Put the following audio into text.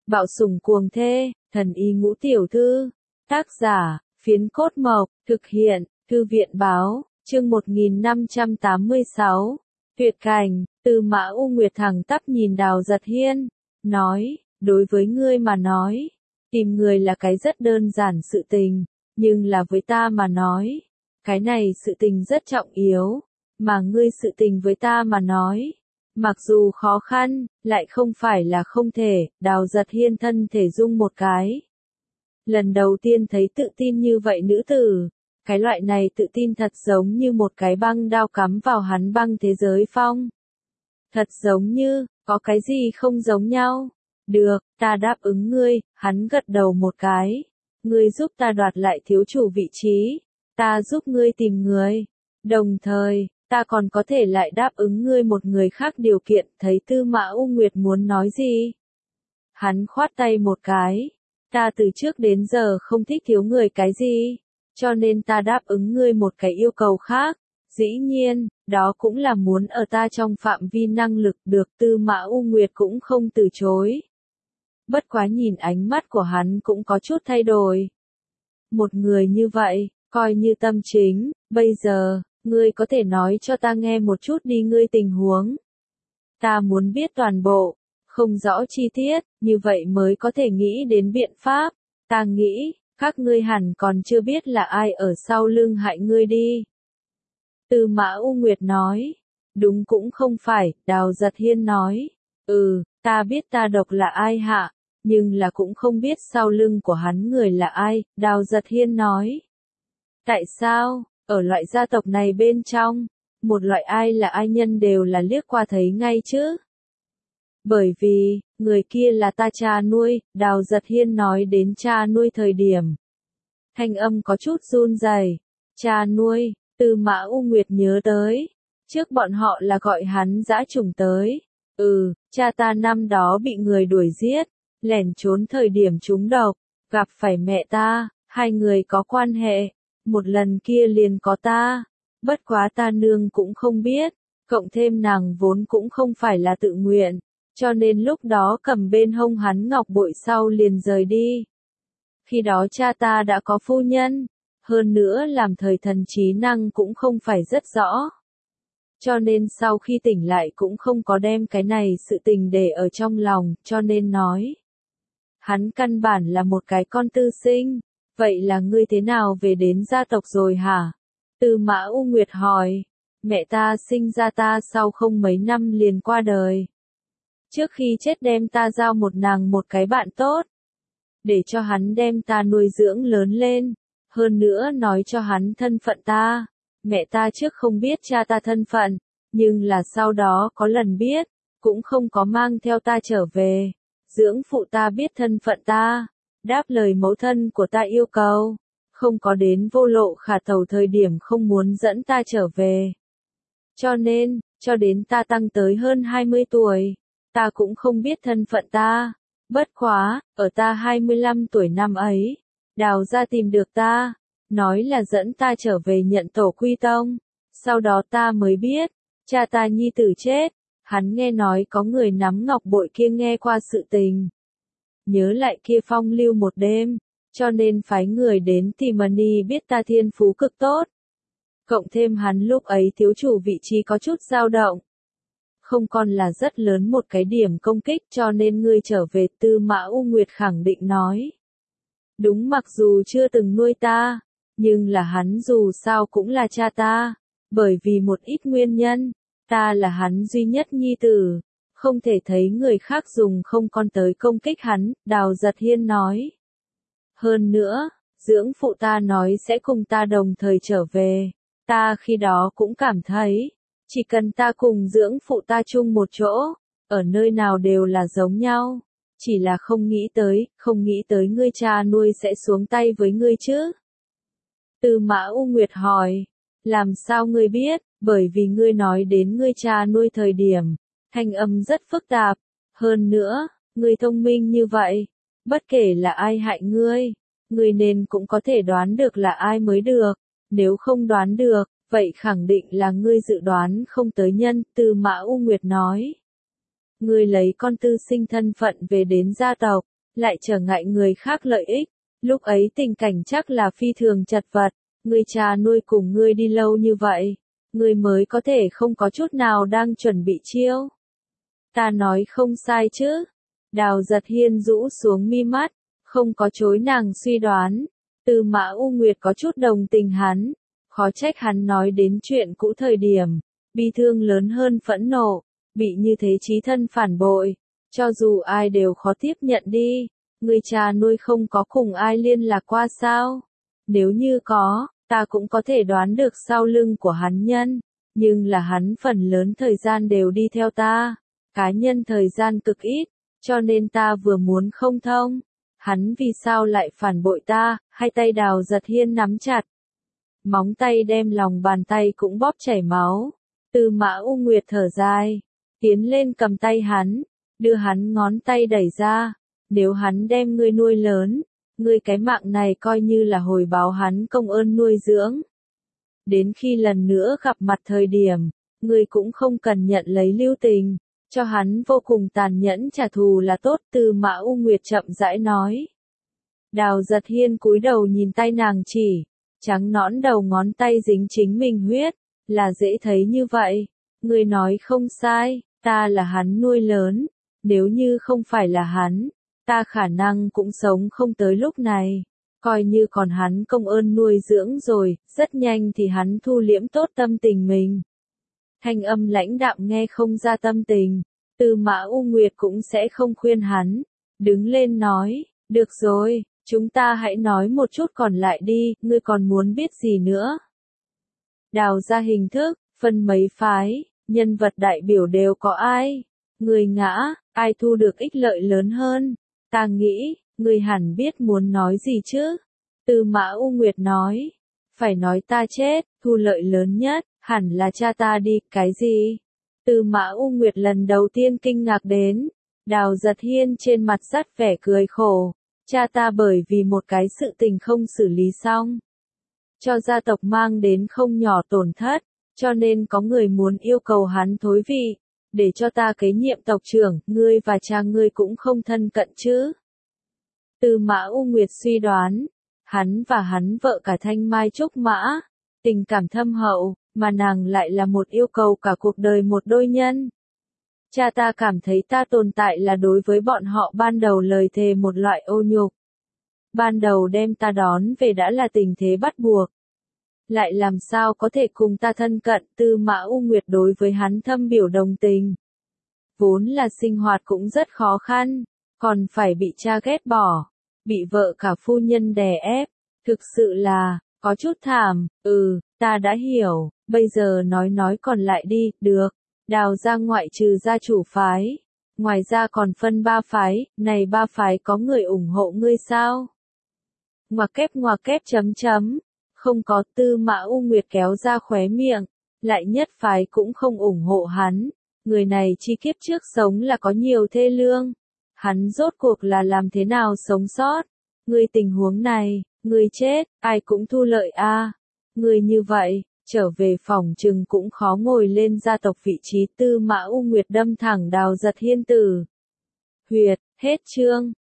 Bạo sủng cuồng thê, thần y ngũ tiểu thư. Tác giả, Phiến Cốt Mộc, thực hiện, Thư viện báo, chương 1586. Tuyệt cảnh, Tư Mã U Nguyệt thẳng tắp nhìn Đào Giật Hiên, nói, đối với ngươi mà nói, tìm người là cái rất đơn giản sự tình, nhưng là với ta mà nói, cái này sự tình rất trọng yếu, mà ngươi sự tình với ta mà nói, mặc dù khó khăn, lại không phải là không thể. Đào Giật Hiên thân thể rung một cái. Lần đầu tiên thấy tự tin như vậy nữ tử, cái loại này tự tin thật giống như một cái băng đao cắm vào hắn băng thế giới phong. Thật giống như, có cái gì không giống nhau. Được, ta đáp ứng ngươi, hắn gật đầu một cái. Ngươi giúp ta đoạt lại thiếu chủ vị trí, ta giúp ngươi tìm người. Đồng thời, ta còn có thể lại đáp ứng ngươi một người khác điều kiện. Thấy Tư Mã U Nguyệt muốn nói gì? Hắn khoát tay một cái. Ta từ trước đến giờ không thích thiếu người cái gì, cho nên ta đáp ứng ngươi một cái yêu cầu khác. Dĩ nhiên, đó cũng là muốn ở ta trong phạm vi năng lực được. Tư Mã U Nguyệt cũng không từ chối. Bất quá nhìn ánh mắt của hắn cũng có chút thay đổi. Một người như vậy, coi như tâm chính, bây giờ, ngươi có thể nói cho ta nghe một chút đi ngươi tình huống. Ta muốn biết toàn bộ, không rõ chi tiết, như vậy mới có thể nghĩ đến biện pháp. Ta nghĩ, các ngươi hẳn còn chưa biết là ai ở sau lưng hại ngươi đi. Tư Mã U Nguyệt nói. Đúng cũng không phải, Đào Giật Hiên nói. Ta biết ta độc là ai hạ, nhưng là cũng không biết sau lưng của hắn người là ai. Đào Giật Hiên nói. Tại sao, ở loại gia tộc này bên trong, một loại ai là ai nhân đều là liếc qua thấy ngay chứ? Bởi vì, người kia là ta cha nuôi. Đào Giật Hiên nói đến cha nuôi thời điểm. Thanh âm có chút run rẩy. Cha nuôi, Tư Mã U Nguyệt nhớ tới. Trước bọn họ là gọi hắn dã trùng tới. Cha ta năm đó bị người đuổi giết, lẻn trốn thời điểm trúng độc, gặp phải mẹ ta, hai người có quan hệ. Một lần kia liền có ta. Bất quá ta nương cũng không biết, cộng thêm nàng vốn cũng không phải là tự nguyện. Cho nên lúc đó cầm bên hông hắn ngọc bội sau liền rời đi. Khi đó cha ta đã có phu nhân, hơn nữa làm thời thần trí năng cũng không phải rất rõ. Cho nên sau khi tỉnh lại cũng không có đem cái này sự tình để ở trong lòng, cho nên nói. Hắn căn bản là một cái con tư sinh, vậy là ngươi thế nào về đến gia tộc rồi hả? Tư Mã U Nguyệt hỏi, mẹ ta sinh ra ta sau không mấy năm liền qua đời. Trước khi chết đem ta giao một nàng một cái bạn tốt, để cho hắn đem ta nuôi dưỡng lớn lên, hơn nữa nói cho hắn thân phận ta. Mẹ ta trước không biết cha ta thân phận, nhưng là sau đó có lần biết, cũng không có mang theo ta trở về. Dưỡng phụ ta biết thân phận ta, đáp lời mẫu thân của ta yêu cầu, không có đến Vô Lộ Khả Thầu thời điểm không muốn dẫn ta trở về. Cho nên, cho đến ta tăng tới hơn 20 tuổi, ta cũng không biết thân phận ta. Bất quá, ở ta 25 tuổi năm ấy, Đào gia tìm được ta, nói là dẫn ta trở về nhận tổ quy tông. Sau đó ta mới biết, cha ta nhi tử chết, hắn nghe nói có người nắm ngọc bội kia nghe qua sự tình. Nhớ lại kia phong lưu một đêm, cho nên phái người đến tìm Mani biết ta thiên phú cực tốt. Cộng thêm hắn lúc ấy thiếu chủ vị trí có chút dao động. Không còn là rất lớn một cái điểm công kích cho nên ngươi trở về. Tư Mã U Nguyệt khẳng định nói. Đúng, mặc dù chưa từng nuôi ta, nhưng là hắn dù sao cũng là cha ta. Bởi vì một ít nguyên nhân, ta là hắn duy nhất nhi tử, không thể thấy người khác dùng không con tới công kích hắn. Đào Giật Hiên nói. Hơn nữa, dưỡng phụ ta nói sẽ cùng ta đồng thời trở về. Ta khi đó cũng cảm thấy, chỉ cần ta cùng dưỡng phụ ta chung một chỗ, ở nơi nào đều là giống nhau. Chỉ là không nghĩ tới ngươi cha nuôi sẽ xuống tay với ngươi chứ. Tư Mã U Nguyệt hỏi, làm sao ngươi biết? Bởi vì ngươi nói đến ngươi cha nuôi thời điểm, thanh âm rất phức tạp. Hơn nữa, ngươi thông minh như vậy, bất kể là ai hại ngươi nên cũng có thể đoán được là ai mới được. Nếu không đoán được, vậy khẳng định là ngươi dự đoán không tới nhân. Tư Mã U Nguyệt nói. Ngươi lấy con tư sinh thân phận về đến gia tộc, lại trở ngại người khác lợi ích. Lúc ấy tình cảnh chắc là phi thường chật vật, người cha nuôi cùng ngươi đi lâu như vậy, ngươi mới có thể không có chút nào đang chuẩn bị chiêu. Ta nói không sai chứ? Đào Giật Hiên rũ xuống mi mắt, không có chối nàng suy đoán. Tư Mã U Nguyệt có chút đồng tình hắn, khó trách hắn nói đến chuyện cũ thời điểm, bi thương lớn hơn phẫn nộ, bị như thế chí thân phản bội, cho dù ai đều khó tiếp nhận đi. Người cha nuôi không có cùng ai liên lạc qua sao? Nếu như có, ta cũng có thể đoán được sau lưng của hắn nhân, nhưng là hắn phần lớn thời gian đều đi theo ta, cá nhân thời gian cực ít, cho nên ta vừa muốn không thông. Hắn vì sao lại phản bội ta? Hai tay Đào Giật Hiên nắm chặt, móng tay đem lòng bàn tay cũng bóp chảy máu. Tư Mã U Nguyệt thở dài, tiến lên cầm tay hắn, đưa hắn ngón tay đẩy ra. Nếu hắn đem ngươi nuôi lớn, ngươi cái mạng này coi như là hồi báo hắn công ơn nuôi dưỡng. Đến khi lần nữa gặp mặt thời điểm, ngươi cũng không cần nhận lấy lưu tình, cho hắn vô cùng tàn nhẫn trả thù là tốt. Tư Mã U Nguyệt chậm rãi nói. Đào Giật Hiên cúi đầu nhìn tay nàng chỉ, trắng nõn đầu ngón tay dính chính mình huyết, là dễ thấy như vậy. Ngươi nói không sai, ta là hắn nuôi lớn, nếu như không phải là hắn, ta khả năng cũng sống không tới lúc này. Coi như còn hắn công ơn nuôi dưỡng rồi, rất nhanh thì hắn thu liễm tốt tâm tình mình. Thanh âm lãnh đạm nghe không ra tâm tình, Tư Mã U Nguyệt cũng sẽ không khuyên hắn. Đứng lên nói, được rồi, chúng ta hãy nói một chút còn lại đi, ngươi còn muốn biết gì nữa? Đào ra hình thức, phân mấy phái, nhân vật đại biểu đều có ai? Người ngã, ai thu được ích lợi lớn hơn? Ta nghĩ, ngươi hẳn biết muốn nói gì chứ? Tư Mã U Nguyệt nói, phải nói ta chết, thu lợi lớn nhất, hẳn là cha ta đi, cái gì? Tư Mã U Nguyệt lần đầu tiên kinh ngạc đến, Đào Giật Hiên trên mặt dắt vẻ cười khổ, cha ta bởi vì một cái sự tình không xử lý xong, cho gia tộc mang đến không nhỏ tổn thất, cho nên có người muốn yêu cầu hắn thối vị, để cho ta kế nhiệm tộc trưởng. Ngươi và cha ngươi cũng không thân cận chứ? Tư Mã U Nguyệt suy đoán, hắn và hắn vợ cả Thanh Mai Trúc Mã, tình cảm thâm hậu, mà nàng lại là một yêu cầu cả cuộc đời một đôi nhân. Cha ta cảm thấy ta tồn tại là đối với bọn họ ban đầu lời thề một loại ô nhục. Ban đầu đem ta đón về đã là tình thế bắt buộc. Lại làm sao có thể cùng ta thân cận? Tư Mã U Nguyệt đối với hắn thâm biểu đồng tình. Vốn là sinh hoạt cũng rất khó khăn, còn phải bị cha ghét bỏ, bị vợ cả phu nhân đè ép, thực sự là, có chút thảm. Ta đã hiểu, bây giờ nói còn lại đi. Được, Đào ra ngoại trừ gia chủ phái, ngoài ra còn phân 3 phái, này 3 phái có người ủng hộ ngươi sao? Ngoặc kép chấm chấm, không có. Tư Mã U Nguyệt kéo ra khóe miệng, lại nhất phái cũng không ủng hộ hắn, người này chi kiếp trước sống là có nhiều thê lương, hắn rốt cuộc là làm thế nào sống sót? Ngươi tình huống này, ngươi chết, ai cũng thu lợi a. Ngươi như vậy, trở về phòng trừng cũng khó ngồi lên gia tộc vị trí. Tư Mã U Nguyệt đâm thẳng Đào Giật Hiên tử huyệt. Hết chương.